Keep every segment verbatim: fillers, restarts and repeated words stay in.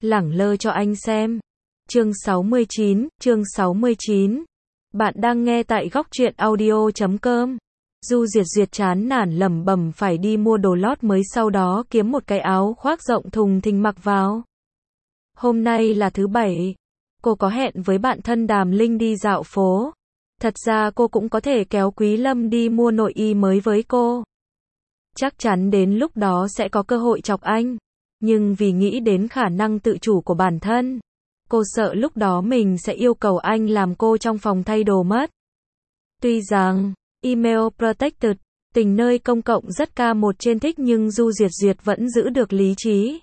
lẳng lơ cho anh xem. Chương sáu mươi chín, chương sáu mươi chín. Bạn đang nghe tại góc truyện audio chấm com. Du Diệt Duyệt chán nản lẩm bẩm phải đi mua đồ lót mới, sau đó kiếm một cái áo khoác rộng thùng thình mặc vào. Hôm nay là thứ bảy. Cô có hẹn với bạn thân Đàm Linh đi dạo phố. Thật ra cô cũng có thể kéo Quý Lâm đi mua nội y mới với cô. Chắc chắn đến lúc đó sẽ có cơ hội chọc anh. Nhưng vì nghĩ đến khả năng tự chủ của bản thân, cô sợ lúc đó mình sẽ yêu cầu anh làm cô trong phòng thay đồ mất. Tuy rằng, email protected, tình nơi công cộng rất ca một trên thích, nhưng Du Diệt Duyệt vẫn giữ được lý trí.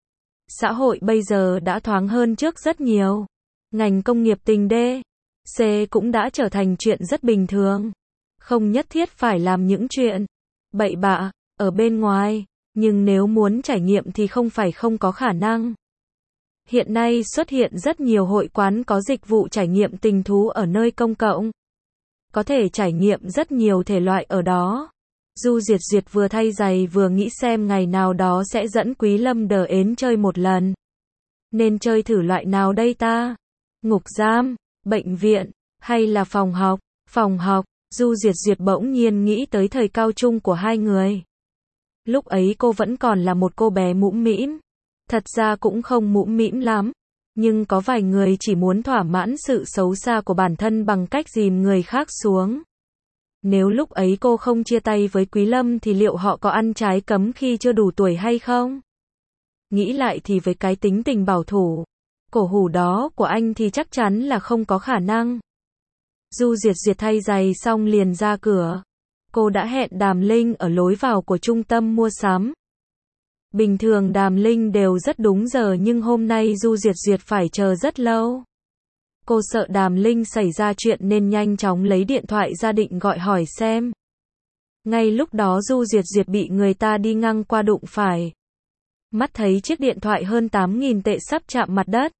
Xã hội bây giờ đã thoáng hơn trước rất nhiều. Ngành công nghiệp tình D, C cũng đã trở thành chuyện rất bình thường. Không nhất thiết phải làm những chuyện bậy bạ ở bên ngoài, nhưng nếu muốn trải nghiệm thì không phải không có khả năng. Hiện nay xuất hiện rất nhiều hội quán có dịch vụ trải nghiệm tình thú ở nơi công cộng. Có thể trải nghiệm rất nhiều thể loại ở đó. Du Diệt Duyệt vừa thay giày vừa nghĩ xem ngày nào đó sẽ dẫn Quý Lâm đờ ến chơi một lần. Nên chơi thử loại nào đây ta? Ngục giam, bệnh viện, hay là phòng học? Phòng học, Du Diệt Duyệt bỗng nhiên nghĩ tới thời cao trung của hai người. Lúc ấy cô vẫn còn là một cô bé mũm mĩm. Thật ra cũng không mũm mĩm lắm. Nhưng có vài người chỉ muốn thỏa mãn sự xấu xa của bản thân bằng cách dìm người khác xuống. Nếu lúc ấy cô không chia tay với Quý Lâm thì liệu họ có ăn trái cấm khi chưa đủ tuổi hay không? Nghĩ lại thì với cái tính tình bảo thủ, cổ hủ đó của anh thì chắc chắn là không có khả năng. Du Diệt Duyệt thay giày xong liền ra cửa. Cô đã hẹn Đàm Linh ở lối vào của trung tâm mua sắm. Bình thường Đàm Linh đều rất đúng giờ, nhưng hôm nay Du Diệt Duyệt phải chờ rất lâu. Cô sợ Đàm Linh xảy ra chuyện nên nhanh chóng lấy điện thoại ra định gọi hỏi xem. Ngay lúc đó Du Diệt Duyệt bị người ta đi ngang qua đụng phải. Mắt thấy chiếc điện thoại hơn tám nghìn tệ sắp chạm mặt đất.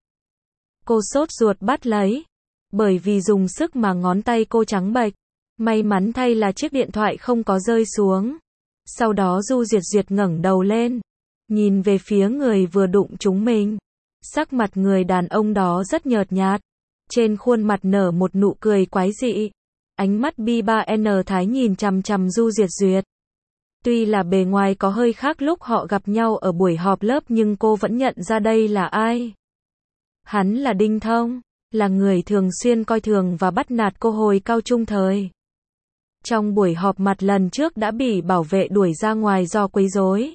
Cô sốt ruột bắt lấy. Bởi vì dùng sức mà ngón tay cô trắng bệch. May mắn thay là chiếc điện thoại không có rơi xuống. Sau đó Du Diệt Duyệt ngẩng đầu lên, nhìn về phía người vừa đụng trúng mình. Sắc mặt người đàn ông đó rất nhợt nhạt. Trên khuôn mặt nở một nụ cười quái dị. Ánh mắt bi ba en thái nhìn chằm chằm Du Diệt Duyệt. Tuy là bề ngoài có hơi khác lúc họ gặp nhau ở buổi họp lớp, nhưng cô vẫn nhận ra đây là ai. Hắn là Đinh Thông, là người thường xuyên coi thường và bắt nạt cô hồi cao trung thời. Trong buổi họp mặt lần trước đã bị bảo vệ đuổi ra ngoài do quấy rối.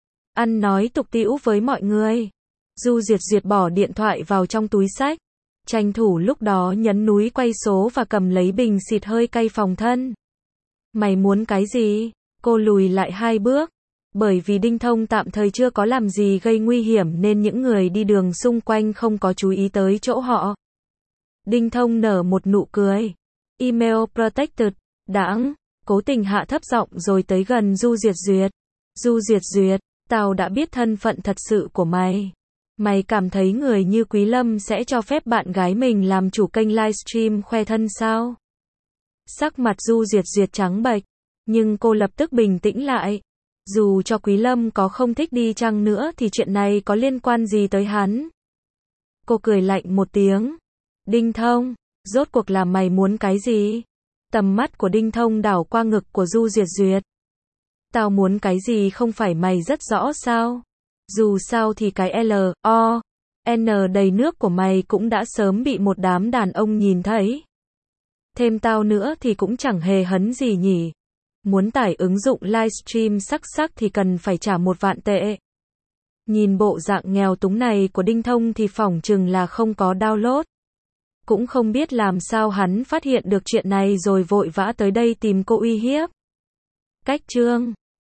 Ăn nói tục tĩu với mọi người. Du Diệt Duyệt bỏ điện thoại vào trong túi xách. Tranh thủ lúc đó nhấn núi quay số và cầm lấy bình xịt hơi cay phòng thân. Mày muốn cái gì? Cô lùi lại hai bước. Bởi vì Đinh Thông tạm thời chưa có làm gì gây nguy hiểm nên những người đi đường xung quanh không có chú ý tới chỗ họ. Đinh Thông nở một nụ cười. Email protected. Đãng, cố tình hạ thấp giọng rồi tới gần Du Diệt Duyệt. Du Diệt Duyệt, tao đã biết thân phận thật sự của mày. Mày cảm thấy người như Quý Lâm sẽ cho phép bạn gái mình làm chủ kênh livestream khoe thân sao? Sắc mặt Du Diệt Duyệt trắng bệch, nhưng cô lập tức bình tĩnh lại. Dù cho Quý Lâm có không thích đi chăng nữa thì chuyện này có liên quan gì tới hắn? Cô cười lạnh một tiếng. Đinh Thông, rốt cuộc là mày muốn cái gì? Tầm mắt của Đinh Thông đảo qua ngực của Du Diệt Duyệt. Tao muốn cái gì không phải mày rất rõ sao? Dù sao thì cái L, O, N đầy nước của mày cũng đã sớm bị một đám đàn ông nhìn thấy. Thêm tao nữa thì cũng chẳng hề hấn gì nhỉ. Muốn tải ứng dụng livestream sắc sắc thì cần phải trả một vạn tệ. Nhìn bộ dạng nghèo túng này của Đinh Thông thì phỏng chừng là không có download. Cũng không biết làm sao hắn phát hiện được chuyện này rồi vội vã tới đây tìm cô uy hiếp. Cách chương